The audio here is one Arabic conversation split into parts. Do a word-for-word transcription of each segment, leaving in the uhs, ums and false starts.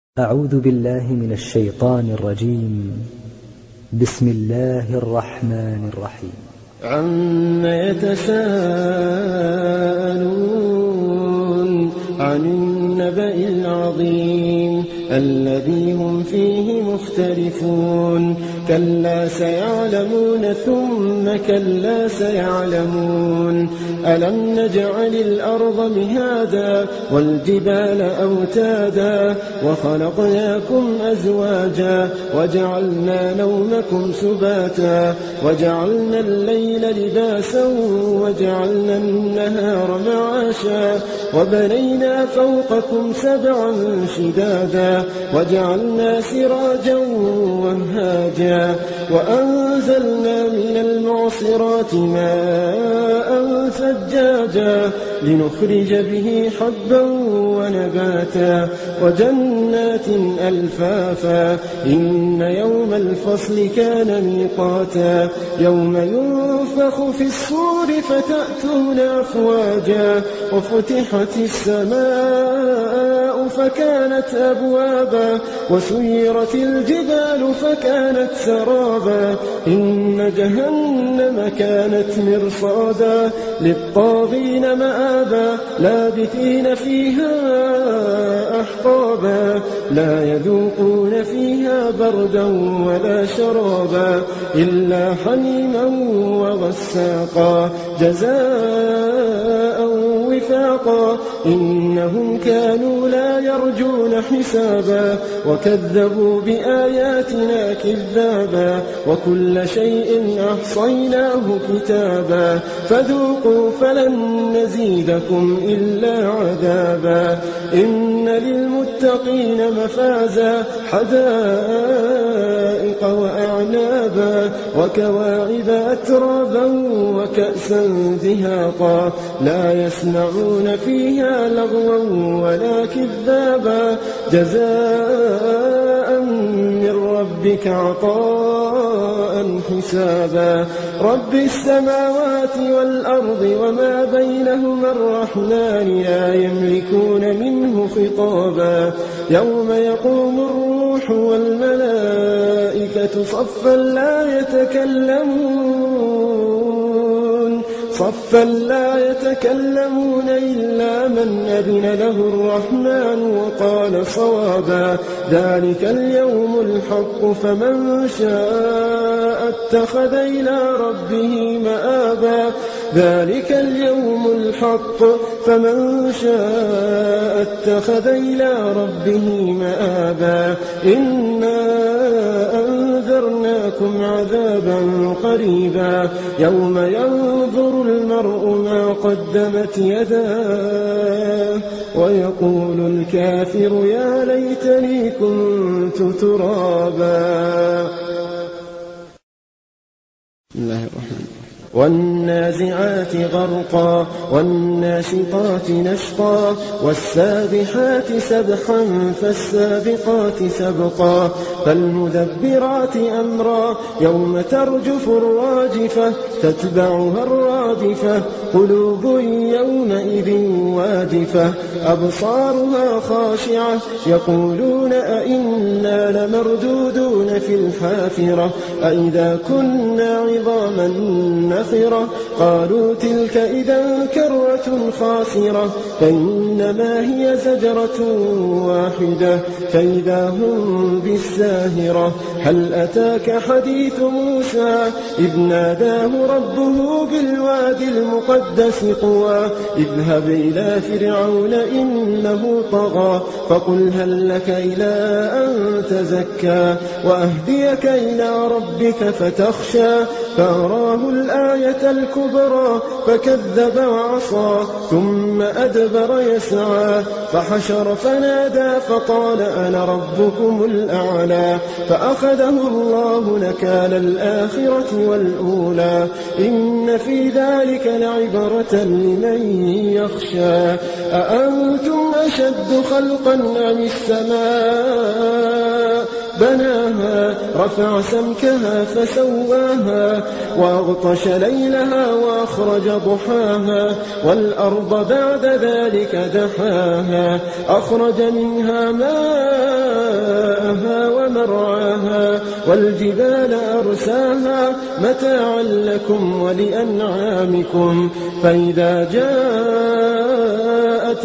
أعوذ بالله من الشيطان الرجيم. بسم الله الرحمن الرحيم. عم يتساءلون عن النبأ العظيم الذي هم فيه مختلفون كلا سيعلمون ثم كلا سيعلمون ألم نجعل الأرض مهادا والجبال أوتادا وخلقناكم أزواجا وجعلنا نومكم سباتا وجعلنا الليل لباسا وجعلنا النهار معاشا وبنينا فوقكم سبعا شدادا وجعلنا سراجا وهاجا وأنزلنا من المعصرات ماء ثجاجا لنخرج به حبا ونباتا وجنات ألفافا إن يوم الفصل كان ميقاتا يوم ينفخ في الصور فتأتون أفواجا وفتحت السماء فكانت أبوابا وسيرت الجبال فكانت سرابا إن جهنم كانت مرصادا للطاغين مآبا لابثين فيها أحقابا لا يذوقون فيها بردا ولا شرابا إلا حميما وغساقا جزاء وفاقا إنهم كانوا لا يرجون حسابا وكذبوا بآياتنا كذابا وكل شيء أحصيناه كتابا فذوقوا فلن نزيدكم إلا عذابا إن للمتقين مفازا حدائق وأعنابا وكواعب أترابا وكأسا دهاقا لا يسمعون فيها لغوا ولا كذابا جزاء من ربك عطاء حسابا رب السماوات والأرض وما بينهما الرحمن لا يملكون منه خطابا يوم يقوم الروح والملائكة صفا لا يتكلمون صفا لا يتكلمون إلا من أذن له الرحمن وقال صوابا ذلك اليوم الحق فمن شاء اتخذ إلى ربه مآبا ذلك اليوم الحق فمن شاء اتخذ إلى ربه مآبا إنا أنذرناكم عذابا قريبا يوم ينظر المرء ما قدمت يداه ويقول الكافر يا ليتني كنت ترابا. بسم الله الرحمن الرحيم. والنازعات غرقا والناشطات نشطا والسابحات سبحا فالسابقات سبقا فالمدبرات أمرا يوم ترجف الراجفة تتبعها الرادفة قلوب يومئذ واجفة أبصارها خاشعة يقولون أئنا لمردودون في الحافرة أئذا كنا عظاما نخرة قالوا تلك إذا كرة خاسرة فإنما هي زجرة واحدة فإذا هم بالساهرة هل أتاك حديث موسى إذ ناداه ربه بالوادي المقدس طوى اذهب إلى فرعون إنه طغى فقل هل لك إلى أن تزكى وأهديك إلى ربك فتخشى فأراه الآية الكبرى فكذب وعصى ثم أدبر يسعى فحشر فنادى فقال أنا ربكم الأعلى فأخذه الله نكال الآخرة والأولى إن في ذلك لعبرة لمن يخشى أأنتم أشد خلقا أم السماء بناها رفع سمكها فسواها وأغطش ليلها وأخرج ضحاها والأرض بعد ذلك دحاها أخرج منها ماءها مرعاها والجبال أرساها متاعا لكم ولأنعامكم فإذا جاءت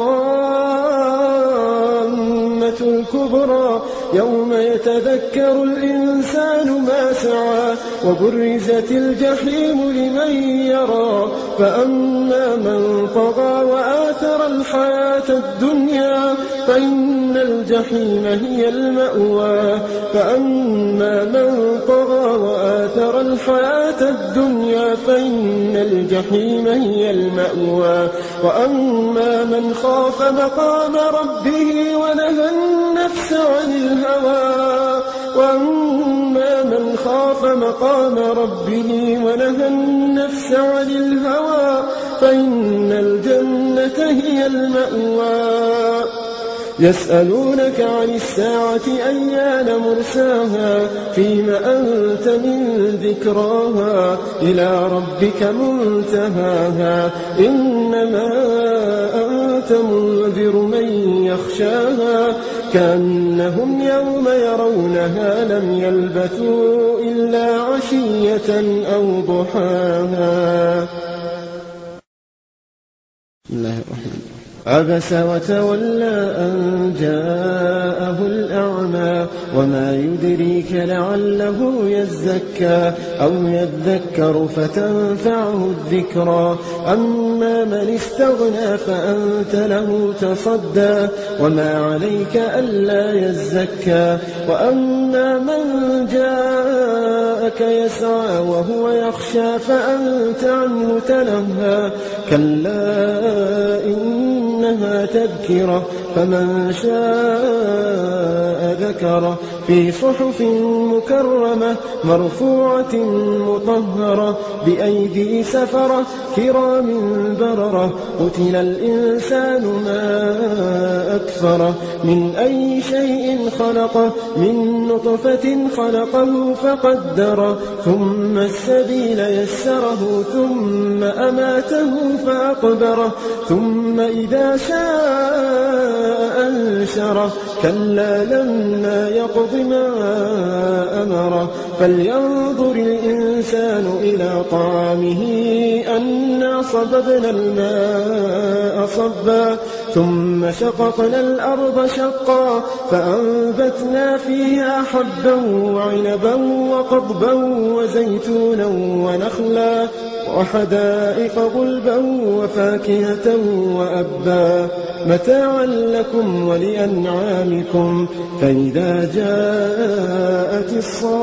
الطامة الكبرى يوم يتذكر الإنسان ما سعى وبرزت الجحيم لمن يرى فأما من طغى وآثر الحياة الدنيا فإن الجحيم هي المأوى فأما من طغى وآثر الحياة الدنيا فإن الجحيم هي المأوى وأما من خاف مقام ربه ونهى النفس عن الهوى وأما من خاف مقام ربه ونهى النفس عن الهوى فإن الجنة هي المأوى يسألونك عن الساعة أيان مرساها فيم أنت من ذكراها إلى ربك منتهاها إنما أنت منذر من يخشاها كأنهم يوم يرونها لم يلبثوا إلا عشية أو ضحاها. بسم الله الرحمن الرحيم. عبس وتولى أن جاءه الأعمى وما يدريك لعله يزكى أو يذكر فتنفعه الذكرى أما من استغنى فأنت له تصدى وما عليك ألا يزكى وأما من جاءك يسعى وهو يخشى فأنت عنه تلهى كلا إنها تذكرة فمن شاء ذكره في صحف مكرمة مرفوعة مطهرة بأيدي سفرة كرام بررة قتل الإنسان ما أكفره من أي شيء خلقه من نطفة خلقه فقدره ثم السبيل يسره ثم أماته فأقبره ثم إذا شاء أنشره كلا لما يقض ما أمره فلينظر الإنسان إلى طعامه أنا صببنا الماء صبا ثم شققنا الأرض شقا فأنبتنا فيها حبا وعنبا وقضبا وزيتونا ونخلا وحدائق غلبا وفاكهة وأبا متاعا لكم ولأنعامكم فإذا جاءت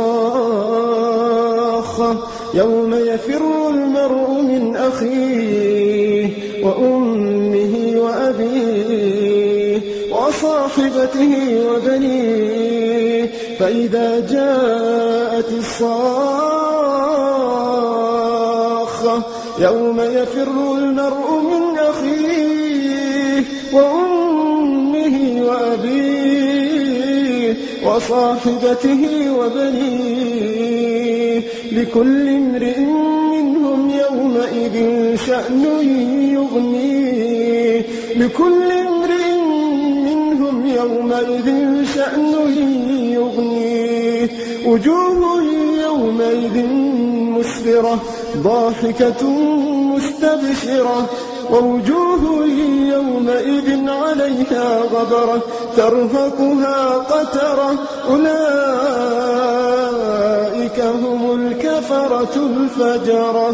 الصاخة يوم يفر المرء من أخيه وأمه وأبيه وصاحبته وبنيه فإذا جاءت الصاخة يوم يفر المرء من أخيه وأمه وأبيه وصاحبته وبنيه لكل امرئ منهم يومئذ شأن يغنيه لكل امرئ منهم يومئذ شأن يغنيه وجوه يومئذ مسفرة ضاحكة مستبشرة ووجوه يومئذ عليها غبرة ترهقها قترة أولئك هم الكفرة الفجرة.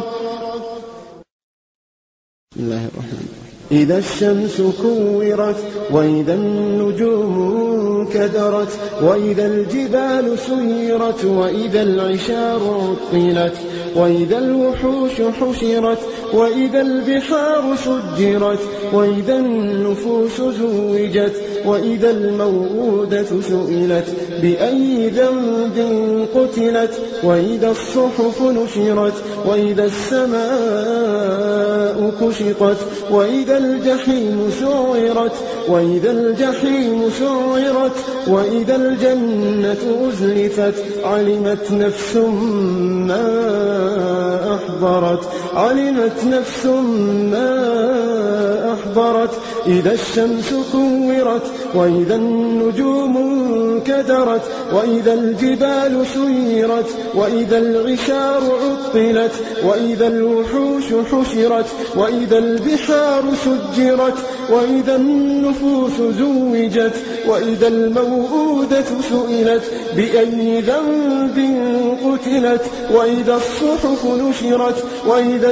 بسم الله الرحمن الرحيم. إذا الشمس كورت وإذا النجوم كدرت وإذا الجبال سيرت وإذا العشار عطلت وإذا الوحوش حشرت وإذا البحار سجرت وإذا النفوس زوجت وإذا الموءودة سئلت بأي ذنب قتلت وإذا الصحف نشرت وإذا السماء كشطت وإذا الجحيم سعرت وإذا الجحيم سعرت وإذا الجنة أزلفت علمت نفس ما أحضرت علمت نفس ما أحضرت إذا الشمس كورت وإذا النجوم انكدرت وإذا الجبال سيرت وإذا العشار عطلت وإذا الوحوش حشرت وإذا البحار سجرت وإذا النفوس زوجت وإذا الموءودة سئلت بأي ذنب قتلت وإذا الصحف نشرت وإذا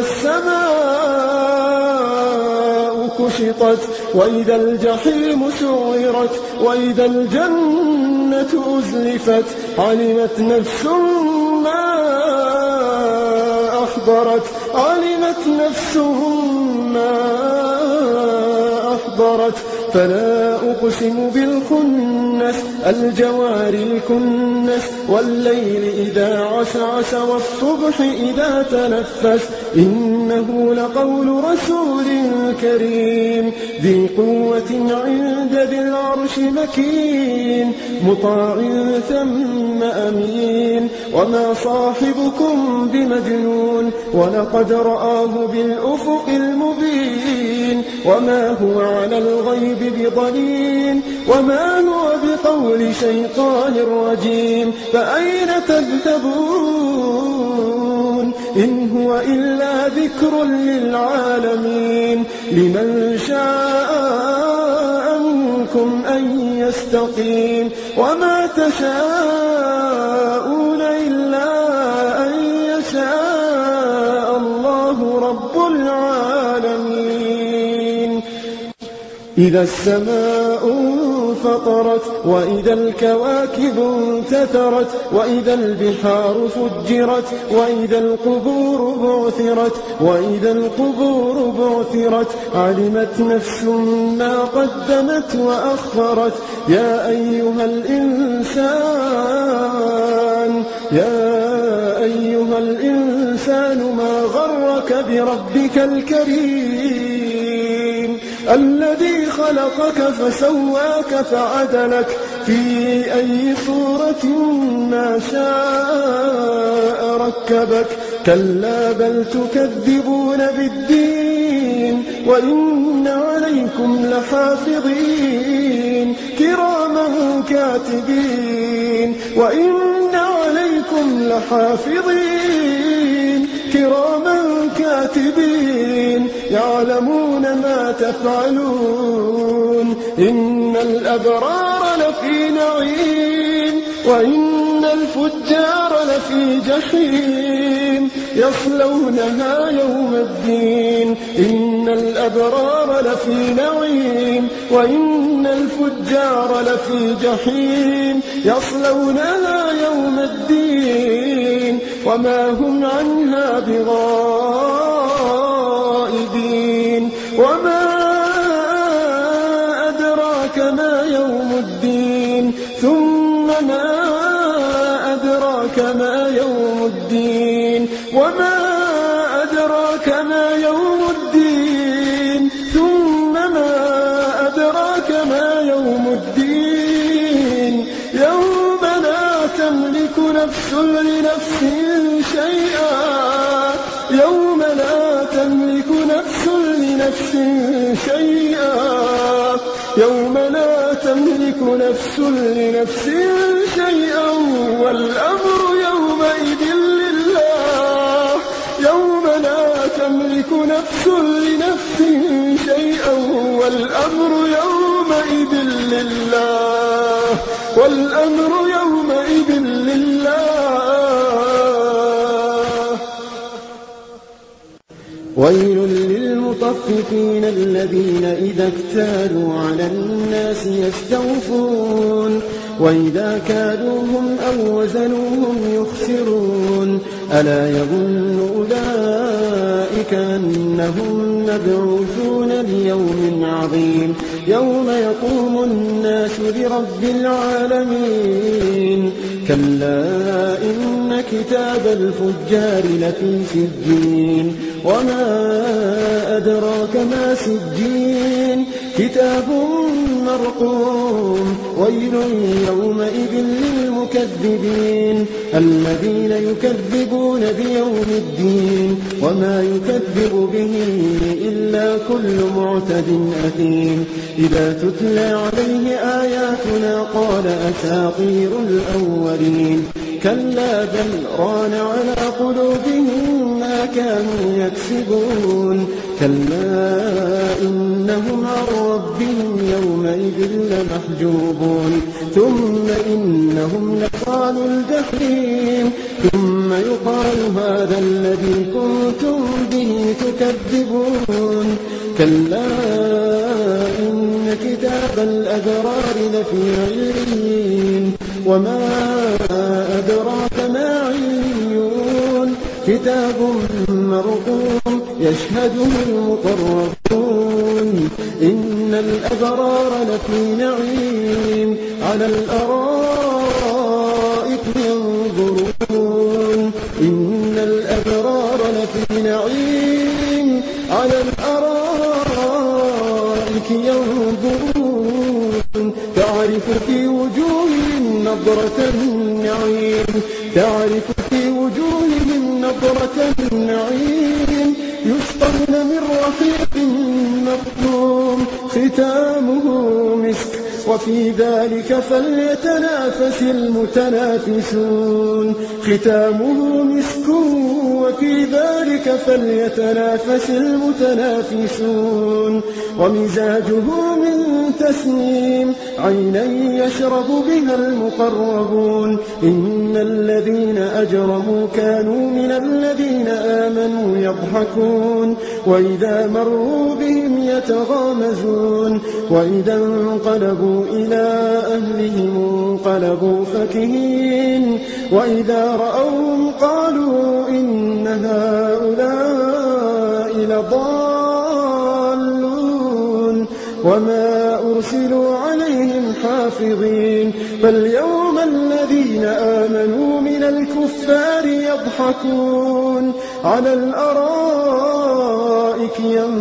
السماء كشطت وإذا الجحيم سعرت وإذا الجنة أزلفت علمت نفس ما أحضرت علمت نفس ما أحضرت فلا أقسم بالخنس الجوار الكنس والليل إذا عسعس والصبح إذا تنفس إنه لقول رسول كريم ذي قوة عند ذي العرش مكين مطاع ثم أمين وما صاحبكم بمجنون ولقد رآه بالأفق المبين وما هو على الغيب بضنين وما هو بقول شيطان رجيم فأين تذهبون إن هو إلا ذكر للعالمين لمن شاء منكم أن يستقيم وما تشاءون إلا أن يشاء الله رب العالمين إذا السماء انفطرت وإذا الكواكب انتثرت وإذا البحار فجرت وإذا القبور بعثرت وإذا القبور بعثرت علمت نفس ما قدمت وأخرت يا أيها الإنسان يا أيها الإنسان ما غرك بربك الكريم الذي خلقك فسواك فعدلك في أي صورة ما شاء ركبك كلا بل تكذبون بالدين وإن عليكم لحافظين كراما كاتبين وإن عليكم لحافظين كراما كاتبين يعلمون ما تفعلون إن الأبرار لفي نعيم وإن الفجار لفي جحيم يصلونها يوم الدين إن الأبرار لفي نعيم وإن الفجار لفي جحيم يصلونها يوم الدين وما هم عنها بغائبين وما أدراك ما يوم الدين ثم ما أدراك ما يوم الدين وما أدراك ما يوم الدين ثم ما أدراك ما يوم الدين يوم لا تملك نفس لنفس شيئا يوم لا تملك نفس لنفس شيئا يوم لا تملك نفس لنفس شيئا والأمر يومئذ لله يوم لا تملك نفس لنفس شيئا والأمر يومئذ لله والأمر يومئذ لله ويل للمطففين الذين إذا اكتالوا على الناس يستوفون وإذا كالوهم أو وزنوهم يخسرون ألا يظن أولئك أنهم مبعوثون ليوم عظيم يوم يقوم الناس لرب العالمين كلا إن كتاب الفجار لفي سجين وما أدراك ما سجين كتاب مرقوم ويل يومئذ للمكذبين الذين يكذبون بيوم الدين وما يكذب به إلا كل معتد أثيم إذا تتلى عليه آياتنا قال أساطير الأولين كلا بل ران على قلوبهم ما كانوا يكسبون كلا إنهم عن ربهم يومئذ لمحجوبون ثم إنهم لصال الجحيم ثم يقال هذا الذي كنتم به تكذبون كلا إن كتاب الأبرار لفي عليين وما أدراك ما عليون كتاب مرقوم يشهده المقربون إن الأبرار لفي نعيم على الأرائك ينظرون إن الأبرار لفي نعيم على الأرائك ينظرون تعرف في وجوههم نضرة النعيم تعرف في وجوههم نضرة النعيم يسقون من رحيق مختوم ختامه مسك وفي ذلك فليتنافس المتنافسون ختامه مسك وفي ذلك فليتنافس المتنافسون ومزاجه من تسنيم عينا يشرب بها المقربون إن الذين أجرموا كانوا من الذين آمنوا يضحكون وإذا مروا بهم يتغامزون وإذا انقلبوا إلى أهلهم انقلبوا فكهين وإذا رأوهم قالوا إن هؤلاء لضالون وما أرسلوا عليهم حافظين فاليوم الذين آمنوا من الكفار يضحكون على الأرائك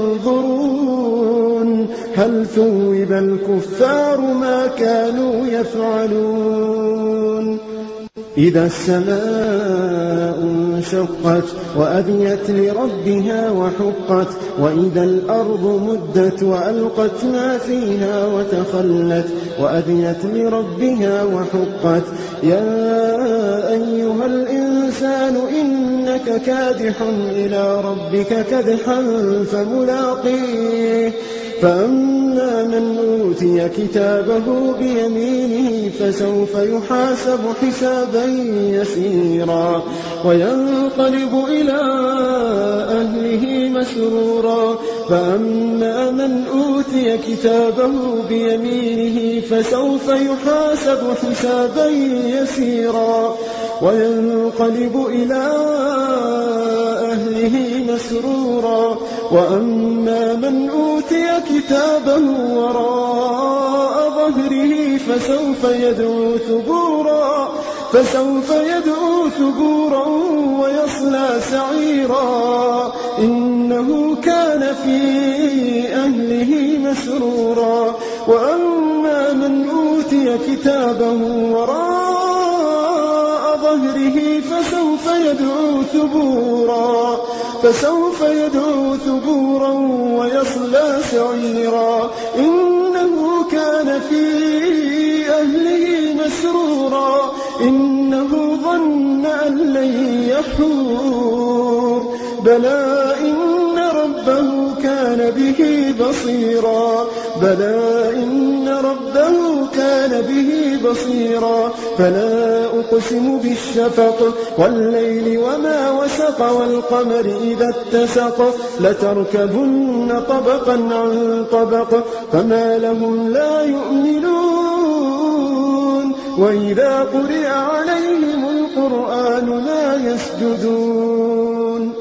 ينظرون هل ثوب الكفار ما كانوا يفعلون إذا السماء انشقت وأذنت لربها وحقت وإذا الأرض مدت وألقت ما فيها وتخلت وأذنت لربها وحقت يا أيها الإنسان إنك كادح إلى ربك كدحا فملاقيه فأما من أوتي كتابه بيمينه فسوف يحاسب حسابا يسيرا وينقلب إلى أهله مسرورا فأما من أوتي كتابه بيمينه فسوف يحاسب حسابا يسيرا وينقلب إلى أهله مسرورا وأما من أوتي كتابه وراء ظهره فسوف يدعو ثبورا فسوف يدعو ثبورا ويصلى سعيرا إنه كان في أهله مسرورا وأما من أوتي كتابه وراء ظهره فسوف يدعو ثبورا فسوف يدعو ثبورا ويصلى سعيرا إنه كان في أهله مسرورا إنه ظن أن لن يحور بلى إن ربه كان به بصيرا بلى إن ربه كان به بصيرا فلا أقسم بالشفق والليل وما وسق والقمر إذا اتسق لتركبن طبقا عن طبق فما لهم لا يؤمنون وإذا قرئ عليهم القرآن لا يسجدون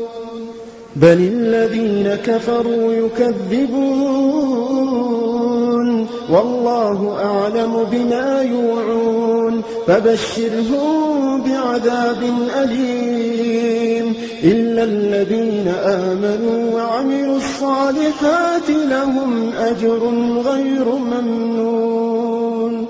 بل الذين كفروا يكذبون والله أعلم بما يوعون فبشرهم بعذاب أليم إلا الذين آمنوا وعملوا الصالحات لهم أجر غير ممنون.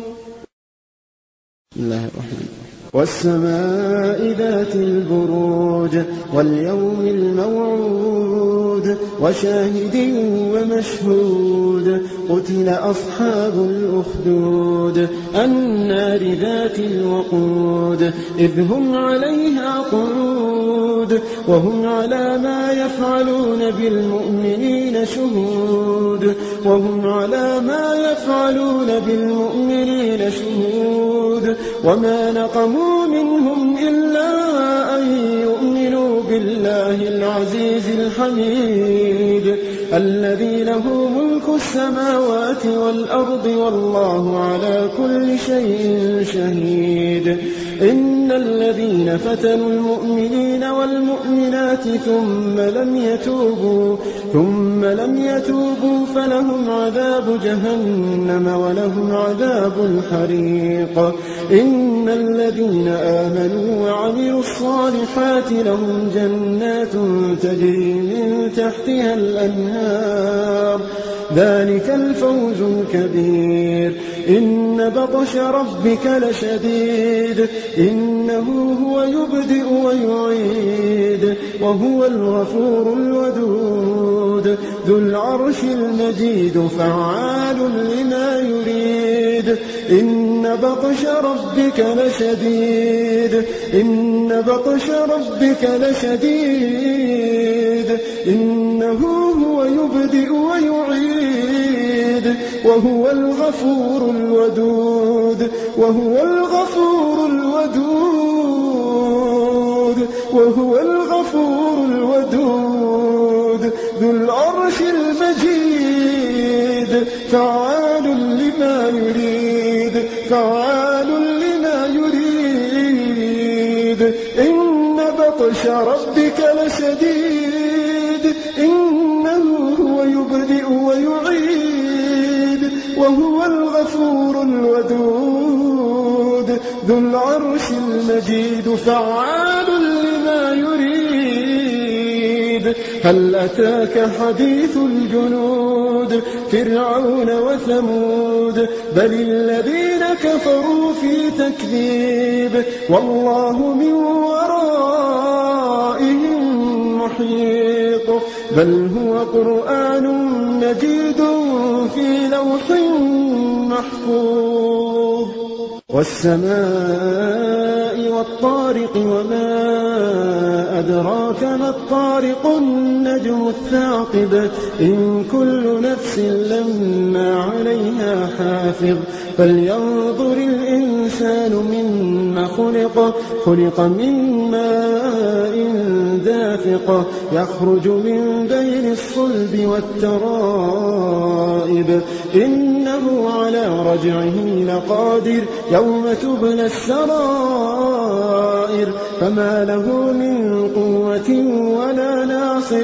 بسم الله الرحمن الرحيم. والسماء ذات البروج واليوم الموعود وشاهد ومشهود قتل أصحاب الأخدود النار ذات الوقود إذ هم عليها قعود وهم على ما يفعلون بالمؤمنين شهود وهم على ما يفعلون بالمؤمنين شهود وما نقموا منهم إلا أن يؤمنوا بالله العزيز الحميد الذي له ملك السماوات والأرض والله على كل شيء شهيد. إن الذين فتنوا المؤمنين والمؤمنات ثم لم يتوبوا ثم لم يتوبوا فلهم عذاب جهنم ولهم عذاب الحريق. إن الذين آمنوا وعملوا الصالحات لهم جنات تجري من تحتها الأنهار ذلك الفوز الكبير. إن بطش ربك لشديد إنه هو يبدئ ويعيد وهو الغفور الودود ذو العرش المجيد فعال لما يريد. إن بطش ربك لشديد إن بطش ربك لشديد إنه هو يبدئ ويعيد وهو الغفور الودود وهو الغفور الودود وهو الغفور الودود ذو العرش المجيد فعال لما يريد فعال لما يريد. إن بطش ربك لشديد إنه هو يبدئ ويعيد وهو الغفور الودود ذو العرش المجيد فعال لما يريد. هل أتاك حديث الجنود فرعون وثمود بل الذين كفروا في تكذيب والله من ورائهم محيط بل هو قرآن مجيد في لوح محفوظ. والسماء والطارق وما أدراك ما الطارق النجم الثاقب إن كل نفس لما عليها حافظ فلينظر الإنسان مما خلق خلق من ماء دافق يخرج من بين الصلب والترائب إنه على رجعه لقادر يوم تبلى السرائر فما له من قوة ولا ناصر.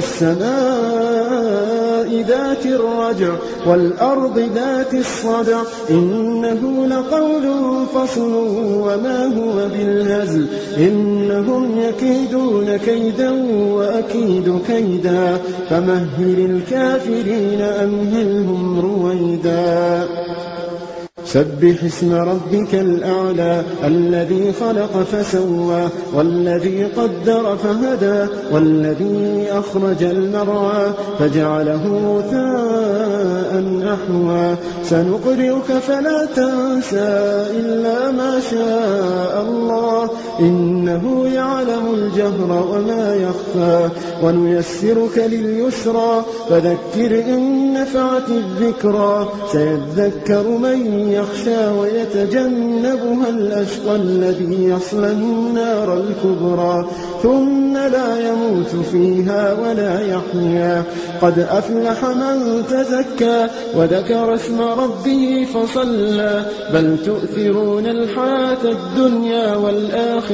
والسماء ذات الرجع والأرض ذات الصدع إنه لقول فصل وما هو بالهزل إنهم يكيدون كيدا وأكيد كيدا فمهل الكافرين أمهلهم رويدا. سبح اسم ربك الأعلى الذي خلق فسوى والذي قدر فهدى والذي أخرج المرعى فجعله غثاء أحوى سنقرئك فلا تنسى إلا ما شاء الله إنه يعلم الجهر وما يخفى ونيسرك لليسرى فذكر إن نفعت الذكرى سيذكر من يخشى ويتجنبها الأشقى الذي يصلى النار الكبرى ثم لا يموت فيها ولا يحيا قد أفلح من تزكى وذكر اسم ربه فصلى بل تؤثرون الحياة الدنيا والآخرة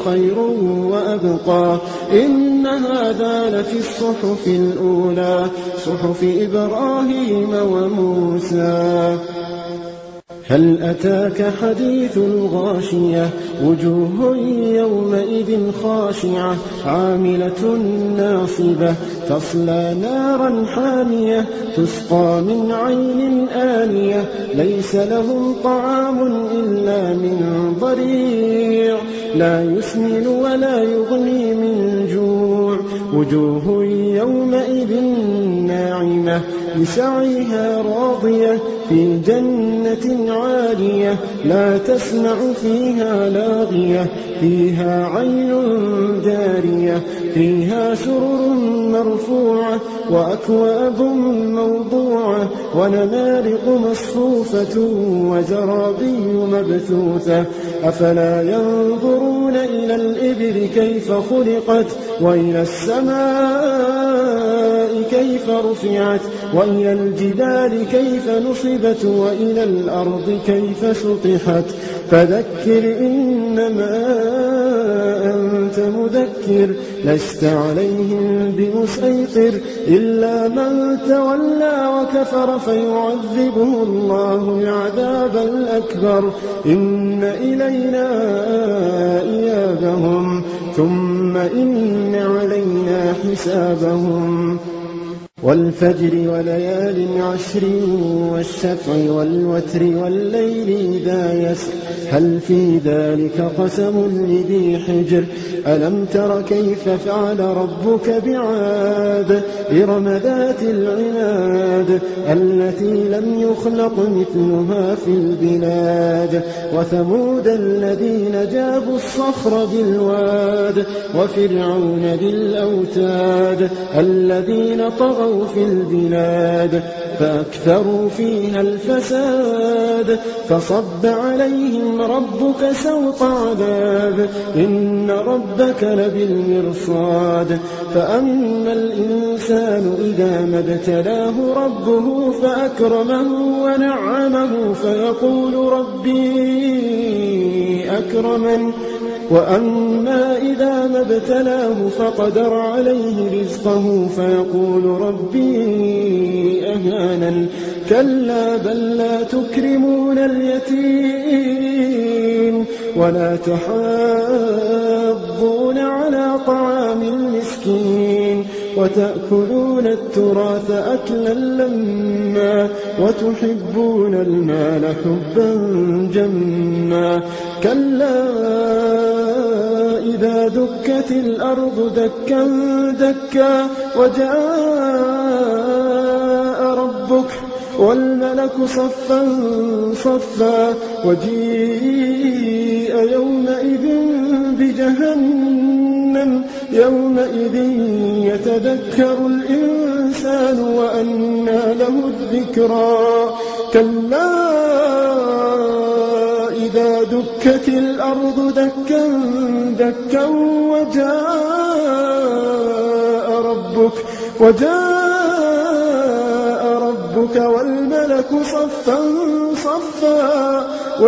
خير وأبقى. إن هذا لفي الصحف الأولى صحف إبراهيم وموسى. هل أتاك حديث الغاشية وجوه يومئذ خاشعة عاملة ناصبة تصلى نارا حامية تسقى من عين آنية ليس لهم طعام إلا من ضريع لا يسمن ولا يغني من جوع. وجوه يومئذ ناعمة لسعيها راضية في جنة عالية لا تسمع فيها لاغية فيها عين جارية فيها سرر مرفوعة وأكواب موضوعة ونمارق مصفوفة وزرابي مبثوثة. أفلا ينظرون إلى الإبل كيف خلقت وإلى السماء كيف رفعت وإلى الجبال كيف نصبت وإلى الأرض كيف سطحت. فذكر إنما أنت مذكر لست عليهم بمسيطر إلا من تولى وكفر فيعذبه الله العذاب الأكبر. إن إلينا إيابهم ثم إن علينا حسابهم. والفجر وليال عشر والشفع والوتر والليل إذا يسر هل في ذلك قسم لذي حجر. ألم تر كيف فعل ربك بعاد إرم ذات العناد التي لم يخلق مثلها في البلاد. وثمود الذين جابوا الصخر بالواد وفرعون ذي الأوتاد الذين طغوا في البلاد فأكثروا فيها الفساد. فصب عليهم ربك سوط عذاب إن ربك لبالمرصاد. فأما الإنسان إذا ما ابتلاه ربه فأكرمه ونعمه فيقول ربي أكرمن. وأما إذا ما ابتلاه فقدر عليه رزقه فيقول ربي أهانن. كلا بل لا تكرمون اليتيم ولا تحاضون على طعام المسكين وتأكلون التراث أكلا لما وتحبون المال حبا جما. كلا إذا دكت الأرض دكا دكا وجاء ربك والملك صفا صفا وجيء يومئذ بجهنم يومئذ يتذكر الإنسان وأنى له الذكرى. كلا إذا دكت الأرض دكا دكا وجاء ربك وجاء ربك والملك صفا صفا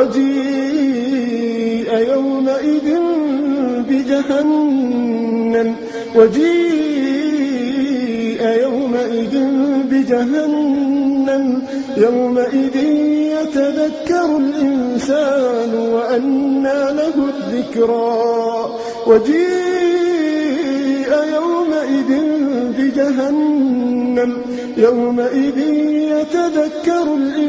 وجيء يومئذ بجهنم وجيء يومئذ بجهنم يومئذ يتذكر الإنسان وأنى له الذكرى. وجيء يومئذ بجهنم يومئذ يتذكر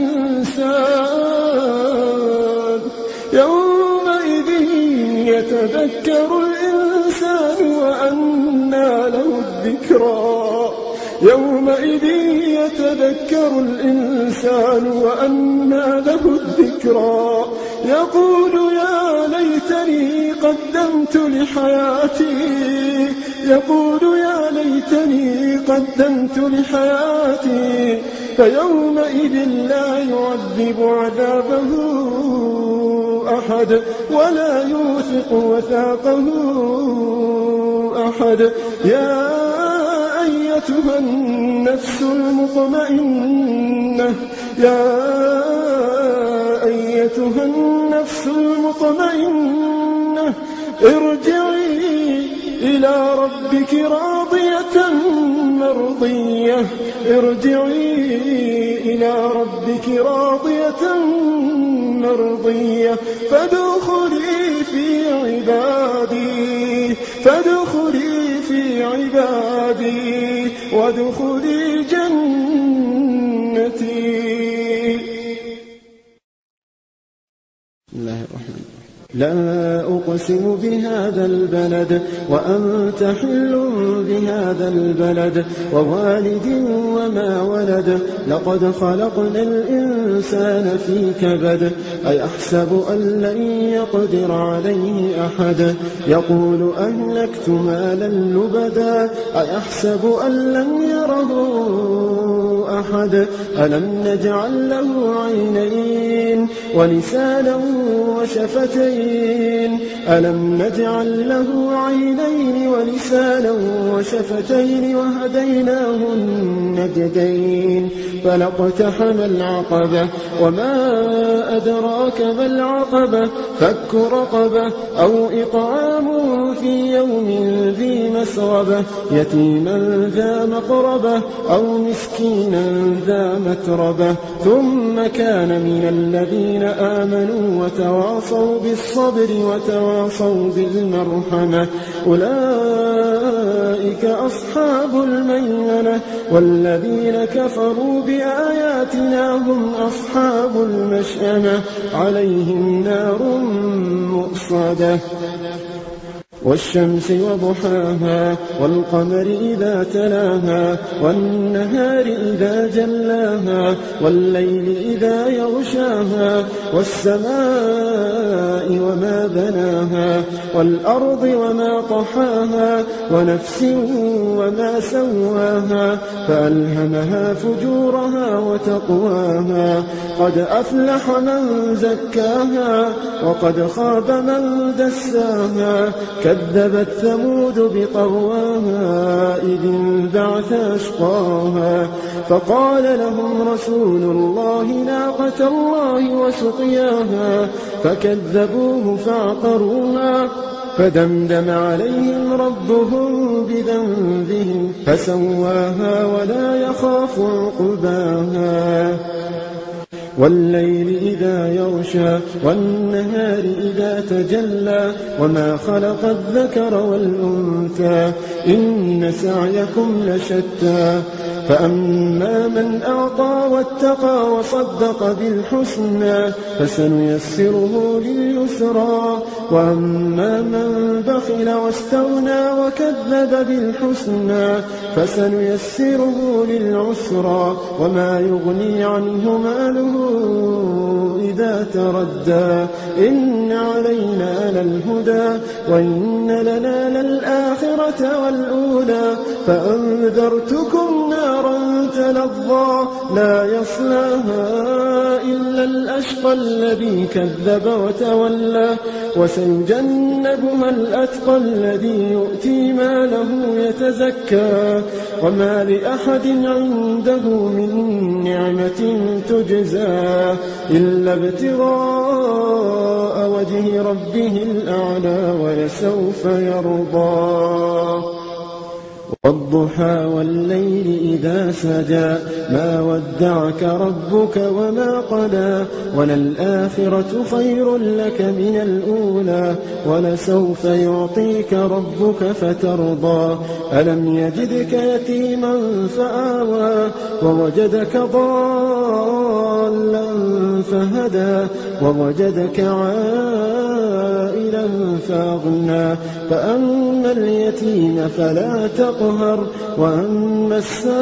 الإنسان يومئذ يتذكر الإنسان وأنى له الذكرى. يومئذ يتذكر الإنسان وأنى له الذكرى. يقول يا ليتني قدمت لحياتي يقول يا ليتني قدمت لحياتي. فيومئذ لا يعذب عذابه أحد ولا يوثق وثاقه أحد. يا أيتها النفس المطمئنة يا أيتها النفس المطمئنة ارجعي إلى ربك راضية مرضية ارجعي إلى ربك راضية مرضية فادخلي في عبادي فادخلي في عبادي وادخلي جنتي. بسم الله الرحمن الرحيم. لا أقسم بهذا البلد وأنت حل بهذا البلد ووالد وما ولد لقد خلقنا الإنسان في كبد أيحسب أن لن يقدر عليه أحد يقول أهلكت مالا لبدا أيحسب أن لم يره أحد ألم نجعل له عينين ولسانا وشفتين ألم نجعل له عينين ولسانا وشفتين وهديناه النجدين فلاقتحم العقبة وما أدراك ما العقبة فك رقبة أو إطعام في يوم ذي مسغبة يتيما ذا مقربة أو مسكينا ذا متربة ثم كان من الذين آمنوا وتواصوا بالصبر وتواصوا بالمرحمة أولئك أصحاب الميمنة والذين كفروا بآياتنا هم أصحاب المشأمة عليهم نار مؤصدة والشمس وضحاها والقمر إذا تلاها والنهار إذا جلاها والليل إذا يغشاها والسماء وما بناها والأرض وما طحاها ونفس وما سواها فألهمها فجورها وتقواها قد أفلح من زكاها وقد خاب من دساها كذبت ثمود بطغواها إذ انبعث أشقاها فقال لهم رسول الله ناقة الله وسقياها فكذبوه فعقروها فدمدم عليهم ربهم بذنبهم فسواها ولا يخاف عقباها والليل إذا يغشى والنهار إذا تجلى وما خلق الذكر والأنثى إن سعيكم لشتى فأما من أعطى واتقى وصدق بالحسنى فسنيسره لليسرى وأما من بخل واستغنى وكذب بالحسنى فسنيسره للعسرى وما يغني عنه ماله إذا تردى إن علينا للهدى وإن لنا للآخرة والأولى فأنذرتكم نارا تلظى لا يصلاها إلا الأشقى الذي كذب وتولى وسيجنبها الأتقى الذي يؤتي ماله يتزكى وما لأحد عنده من نعمة تجزى إلا ابتغاء وجه ربه الأعلى ولسوف يرضى والضحى والليل إذا سجى ما ودعك ربك وما قلى وللآخرة خير لك من الأولى ولسوف يعطيك ربك فترضى ألم يجدك يتيما فآوى ووجدك ضالا فهدى ووجدك عائلا فأغنى فأما اليتيم فلا تقهر وأما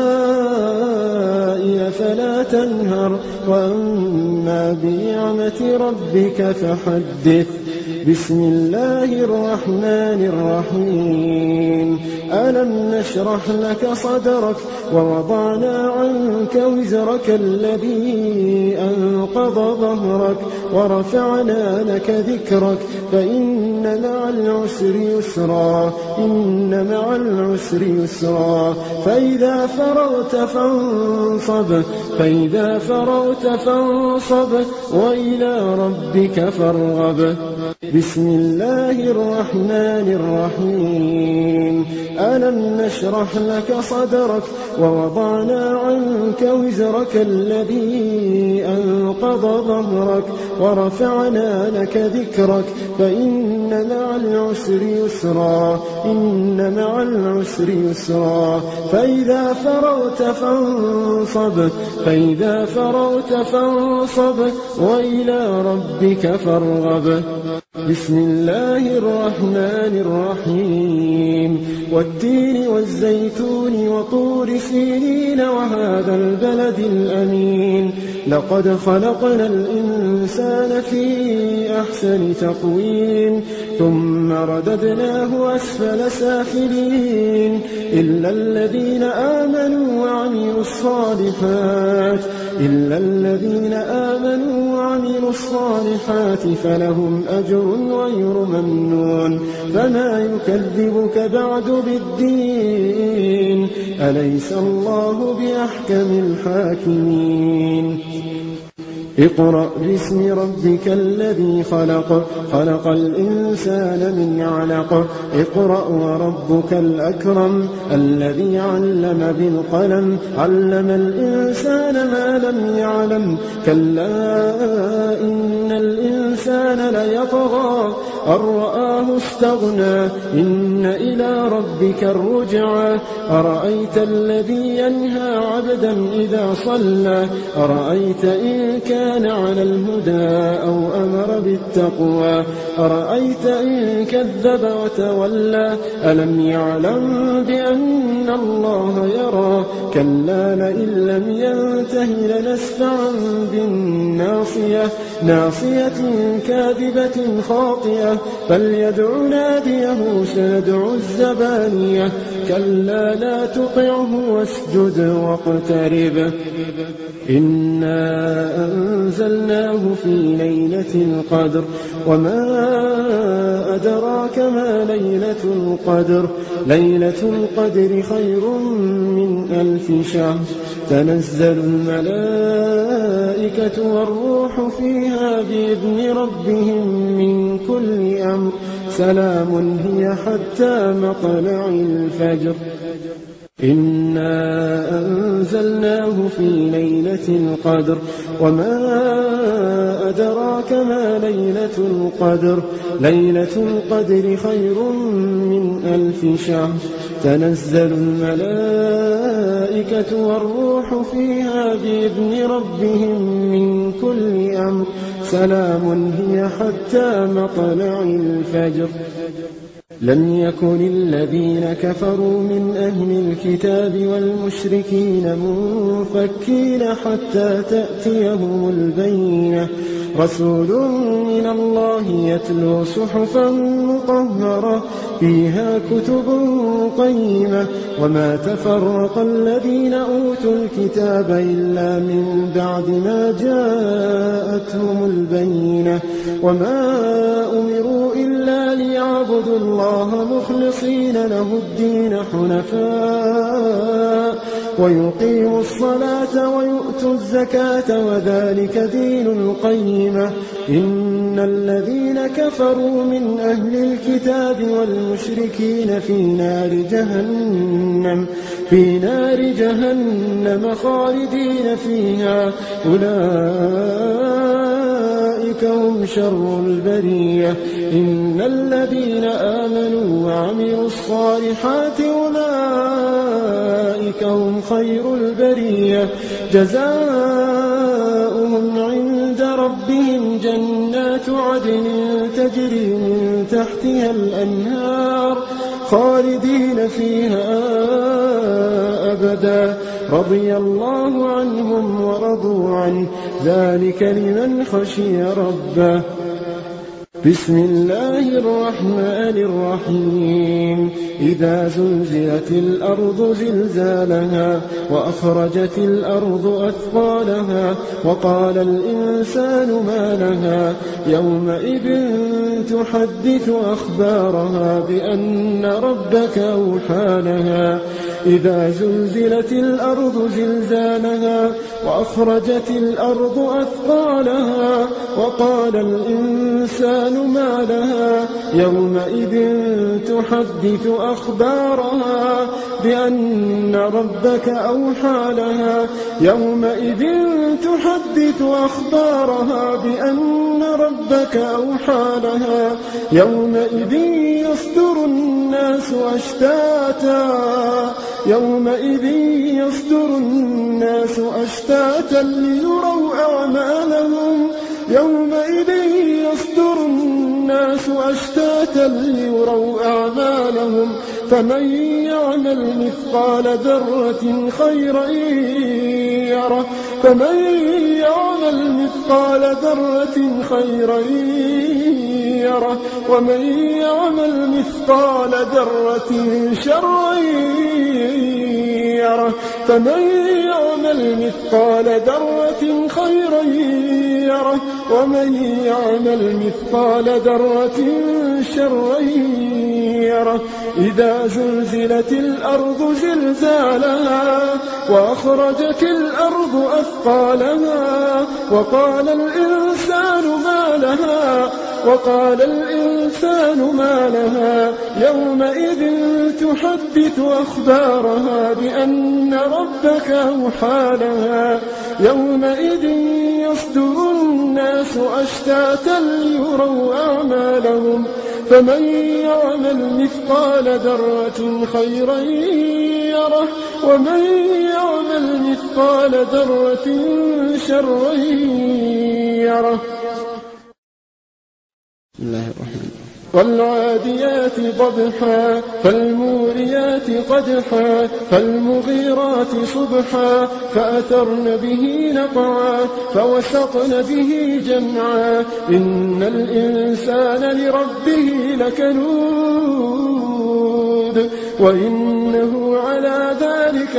السائل فلا تنهر وأما بنعمة ربك فحدث بسم الله الرحمن الرحيم ألم نشرح لك صدرك ووضعنا عنك وزرك الذي أنقض ظهرك ورفعنا لك ذكرك فإن مع العسر يسرا إن مع العسر يسرا فإذا فرغت فانصب فإذا فرغت فانصب وإلى ربك فارغب. بسم الله الرحمن الرحيم. ألم نشرح لك صدرك ووضعنا عنك وزرك الذي أنقض ظهرك ورفعنا لك ذكرك فإن مع العسر يسرا إن مع العسر يسرا فإذا فرغت فانصب فإذا فرغت فانصب وإلى ربك فارغب. بسم الله الرحمن الرحيم. والتين والزيتون وطور سينين وهذا البلد الأمين لقد خلقنا الإنسان في أحسن تقويم ثم رددناه أسفل سافلين إلا الذين آمنوا وعملوا الصالحات إلا الذين آمنوا وعملوا الصالحات فلهم أجر غير ممنون. فما يكذبك بعد بالدين أليس الله بأحكم الحاكمين. اقرأ باسم ربك الذي خلق خلق الإنسان من علق اقرأ وربك الأكرم الذي علم بالقلم علم الإنسان ما لم يعلم كلا إن الإنسان ليطغى أن رآه استغنى إن إلى ربك الرجعى أرأيت الذي ينهى عبدا إذا صلى أرأيت إن كان على الهدى أو أمر بالتقوى أرأيت إن كذب وتولى ألم يعلم بأن الله يرى كلا لئن لم ينته لنسفعا بالناصية ناصية كاذبة خاطئة فليدع ناديه سندع الزبانية كلا لا تطعه واسجد واقترب. إنا أنزلناه في ليلة القدر وما أدراك ما ليلة القدر ليلة القدر خير من ألف شهر تنزل الملائكة والروح فيها بإذن ربهم من كل أمر سلام هي حتى مطلع الفجر. إنا أنزلناه في ليلة القدر وما أدراك ما ليلة القدر ليلة القدر خير من ألف شهر تنزل الملائكة والروح فيها بإذن ربهم من كل أمر سلام هي حتى مطلع الفجر. لم يكن الذين كفروا من أهل الكتاب والمشركين منفكين حتى تأتيهم البينة رسول من الله يتلو صحفا مطهرة فيها كتب قيمة وما تفرق الذين أوتوا الكتاب إلا من بعد ما جاءتهم البينة وما أمروا إلا ليعبدوا الله مخلصين له الدين حنفاء ويقيموا الصلاة ويؤتوا الزكاة وذلك دين القيمة. إن الذين كفروا من أهل الكتاب والمشركين في نار جهنم في نار جهنم خالدين فيها أولئك هم شر البرية. إن الذين آمنوا وعملوا الصالحات أولئك هم خير البرية جزاؤهم عند ربهم جنات عدن تجري من تحتها الأنهار خالدين فيها أبدا رضي الله عنهم ورضوا عنه ذلك لمن خشي ربه. بسم الله الرحمن الرحيم إذا زلزلت الأرض زلزالها وأخرجت الأرض أثقالها وقال الإنسان ما لها يومئذ تحدث أخبارها بأن ربك أوحى لها إذا زلزلت الأرض زلزالها وأخرجت الأرض أثقالها وقال الإنسان ما لها يومئذ تحدث أخبارها بأن ربك أوحى لها يومئذ تحدث أخبارها بأن ربك أوحى لها يومئذ يصدر الناس أشتاتا يومئذ يصدر الناس أشتاتا ليروا أعمالهم يومئذ يصدر الناس أشتاتا ليروا أعمالهم فمن يعمل مثقال ذرة خيرا يره فمن يعمل مثقال ذرة خيرا يره ومن يعمل مثقال ذرة شرا يره فمن يعمل مثقال ذرة خيرا يره ومن يعمل مثقال ذرة شرا يره إذا زلزلت الأرض زلزالها وأخرجت الأرض أثقالها وقال الإنسان ما لها وقال الإنسان ما لها يومئذ تحدث أخبارها بأن ربك أوحى لها يومئذ يصدر الناس أشتاتا ليروا أعمالهم فمن يعمل مثقال ذرة خيرا يره ومن يعمل مثقال ذرة شرا يره. بسم الله الرحمن الرحيم والعاديات ضبحا فالموريات قدحا فالمغيرات صبحا فأثرن به نقعا فوسطن به جمعا إن الإنسان لربه لكنود وإنه على ذلك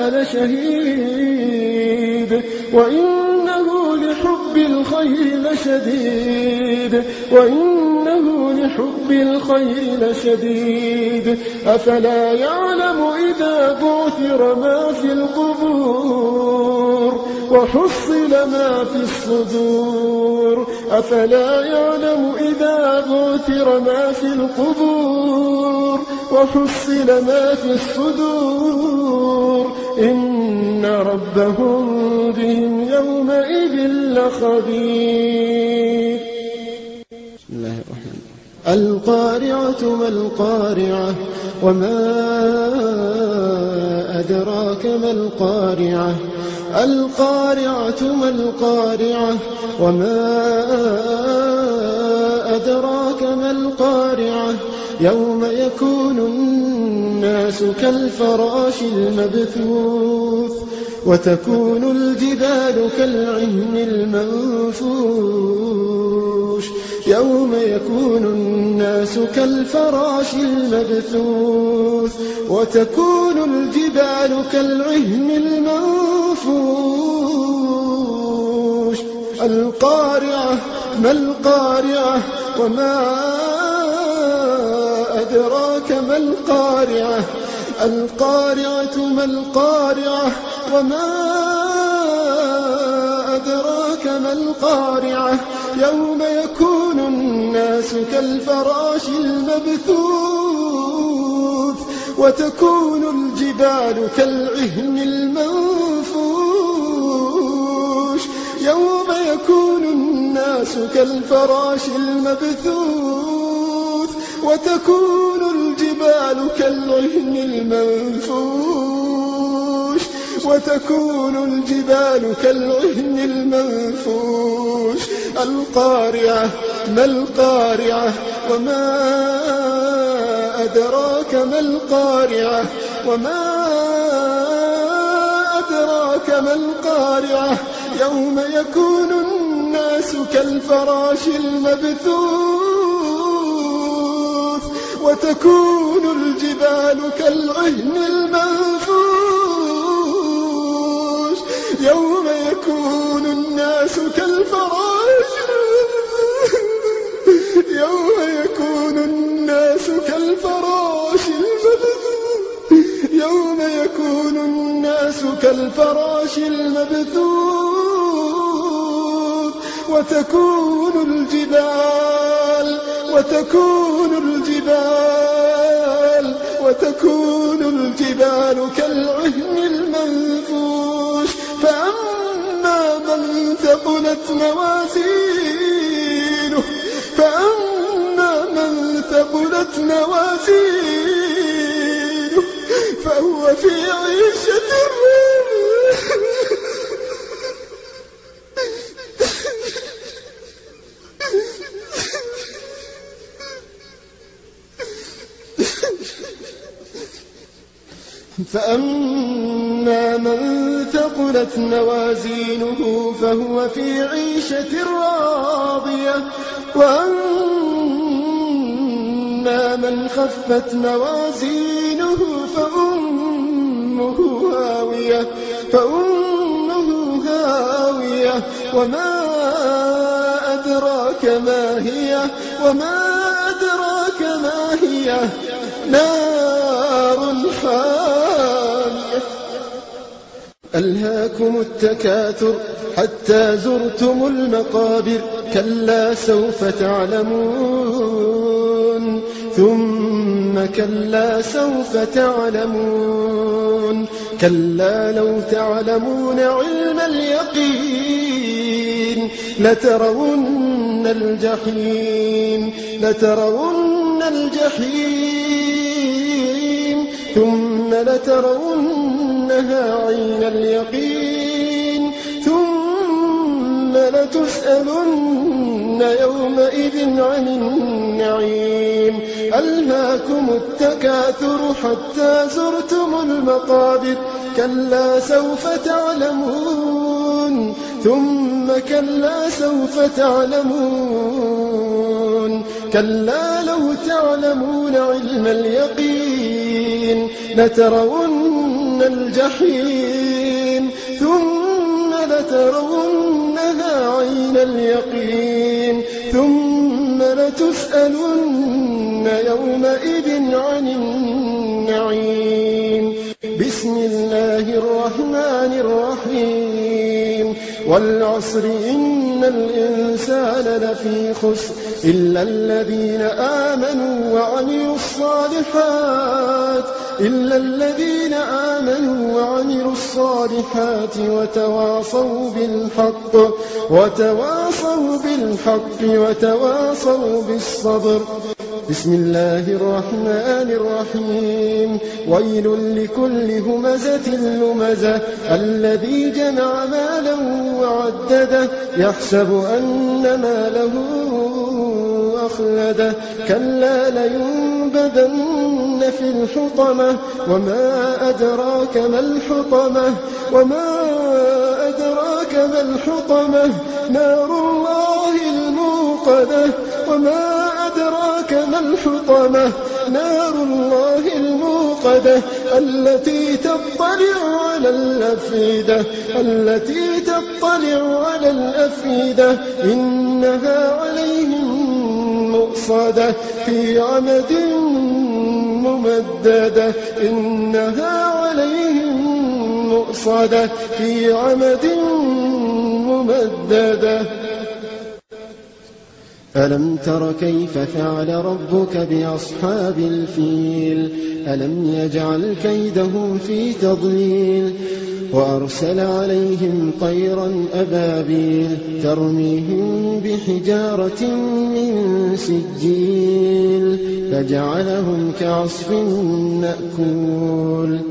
لشهيد وإنه لحب الخير لشديد وإنه لحب الخير لشديد أفلا يعلم إذا بعثر ما في القبور وحصل ما في الصدور أفلا يعلم إذا بعثر ما في القبور وحصل ما في الصدور إن ربهم بهم يومئذ لخبير. بسم الله الرحمن الرحيم القارعة ما القارعة وما أدراك ما القارعة القارعة ما القارعة وما أدراك ما القارعة يوم يكون الناس كالفراش المبثوث وتكون الجبال كالعهن المنفوش يوم يكون الناس كالفراش المبثوث وتكون الجبال كالعهن المنفوش القارعة ما القارعة وما أدراك ما القارعة القارعة ما القارعة وما أدراك ما القارعة يوم يكون الناس كالفراش المبثوث وتكون الجبال كالعهن المنفوش يوم يكون الناس كالفراش المبثوث وتكون الجبال كالعهن المنفوش وتكون الجبال كالعهن المنفوش القارعة ما القارعة وما أدراك ما القارعة وما أدراك ما القارعة يوم يكون الناس كالفراش المبثوث وتكون الجبال كالعهن المنفوش يوم يكون الناس كالفراش يوم يكون الناس كالفراش المبثوث يوم يكون الناس كالفراش المبثوث وتكون الجبال وتكون الجبال وتكون الجبال كالعهن المنفوش فأما من ثقلت موازينه فأما من ثقلت موازينه فهو في عيشة فأما من ثقلت موازينه فهو في عيشة راضية وأما من خفت موازينه فأمه هاوية فأمه هاوية وما أدراك ما هي وما أدراك ما هي نار حامية ألهاكم التكاثر حتى زرتم المقابر كلا سوف تعلمون ثم كلا سوف تعلمون كلا لو تعلمون علم اليقين لترون الجحيم لترون الجحيم ثم لترونها عين اليقين ثم لتسألن يومئذ عن النعيم ألهاكم التكاثر حتى زرتم المقابر كلا سوف تعلمون ثم كلا سوف تعلمون كلا لو تعلمون علم اليقين لترون الجحيم ثم لترونها عين اليقين ثم لتسألن يومئذ عن النعيم بسم الله الرحمن الرحيم والعصر إن الإنسان لفي خسر إلا الذين آمنوا وعملوا الصالحات إلا الذين آمنوا وعملوا الصالحات وتواصوا بالحق وتواصوا بالحق وتواصوا بالصبر بسم الله الرحمن الرحيم ويل لكل همزة لمزة الذي جمع مالا وعدده يحسب أن ماله أخلده كلا لينبذن في الحطمة وما أدراك ما الحطمة وما أدراك ما الحطمة نار الله الموقدة وما أدراك ما الحطمة نار الله الموقدة التي تطلع على الأفئدة التي تطلع على الأفئدة إنها عليهم مؤصدة في عمد ممددة إنها عليهم مؤصدة في عمد ممددة ألم تر كيف فعل ربك بأصحاب الفيل ألم يجعل كيدهم في تضليل وأرسل عليهم طيرا أبابيل ترميهم بحجارة من سجيل فجعلهم كعصف مأكول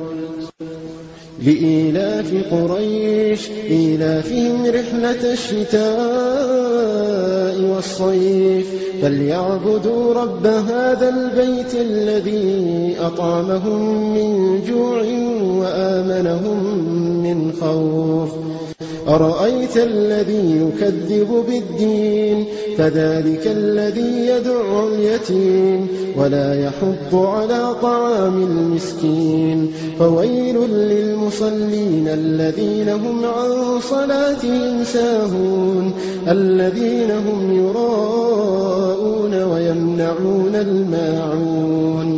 لإيلاف قريش إيلافهم رحلة الشتاء والصيف فليعبدوا رب هذا البيت الذي أطعمهم من جوع وآمنهم من خوف أرأيت الذي يكذب بالدين فذلك الذي يدعو اليتيم ولا يحض على طعام المسكين فويل للمصلين الذين هم عن صلاتهم ساهون الذين هم يراءون ويمنعون الماعون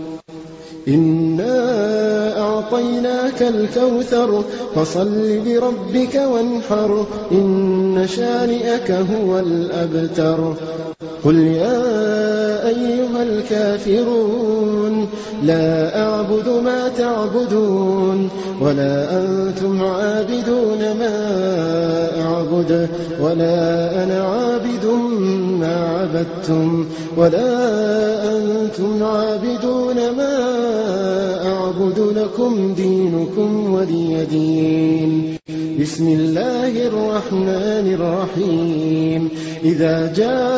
إنا أعطيناك الكوثر فصل لربك وانحر إن شانئك هو الأبتر قل يا أيها الكافرون لا أعبد ما تعبدون ولا أنتم عابدون ما أعبد ولا أنا عابد ما عبدتم ولا أنتم عابدون ما أعبد لكم دينكم ولي دين بسم الله الرحمن الرحيم إذا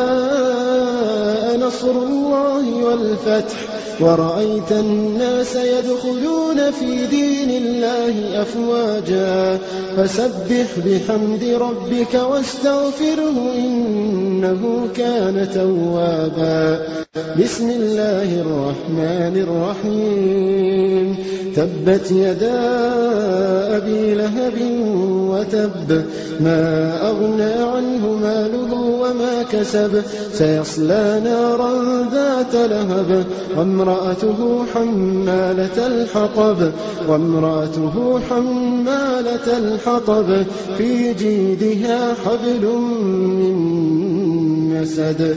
جاء نصر الله والفتح ورأيت الناس يدخلون في دين الله أفواجا فسبح بحمد ربك واستغفره إنه كان توابا بسم الله الرحمن الرحيم تبت يدا أبي لهب وتب ما أغنى عنه ماله وما كسب سيصلى نارا ذات لهب وامرأته حمالة الحطب وامرأته حمالة الحطب في جيدها حبل من مسد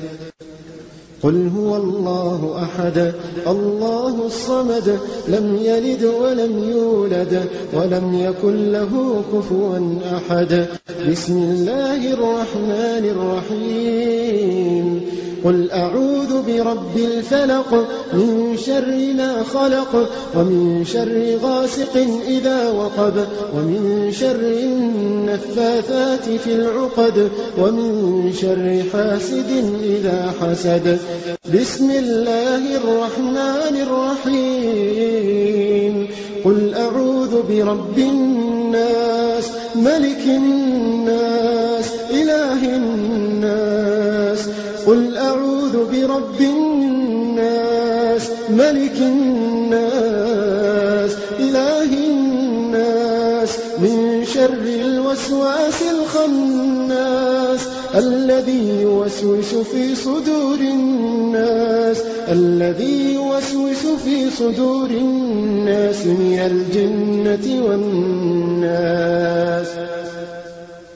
قل هو الله أحد الله الصمد لم يلد ولم يولد ولم يكن له كفوا أحد بسم الله الرحمن الرحيم قل أعوذ برب الفلق من شر ما خلق ومن شر غاسق إذا وقب ومن شر النفاثات في العقد ومن شر حاسد إذا حسد بسم الله الرحمن الرحيم قل أعوذ برب الناس ملك الناس إله الناس قل أعوذ برب الناس ملك الناس إله الناس من شر الوسواس الخناس الذي يوسوس في صدور الناس الذي يوسوس في صدور الناس من الجنة والناس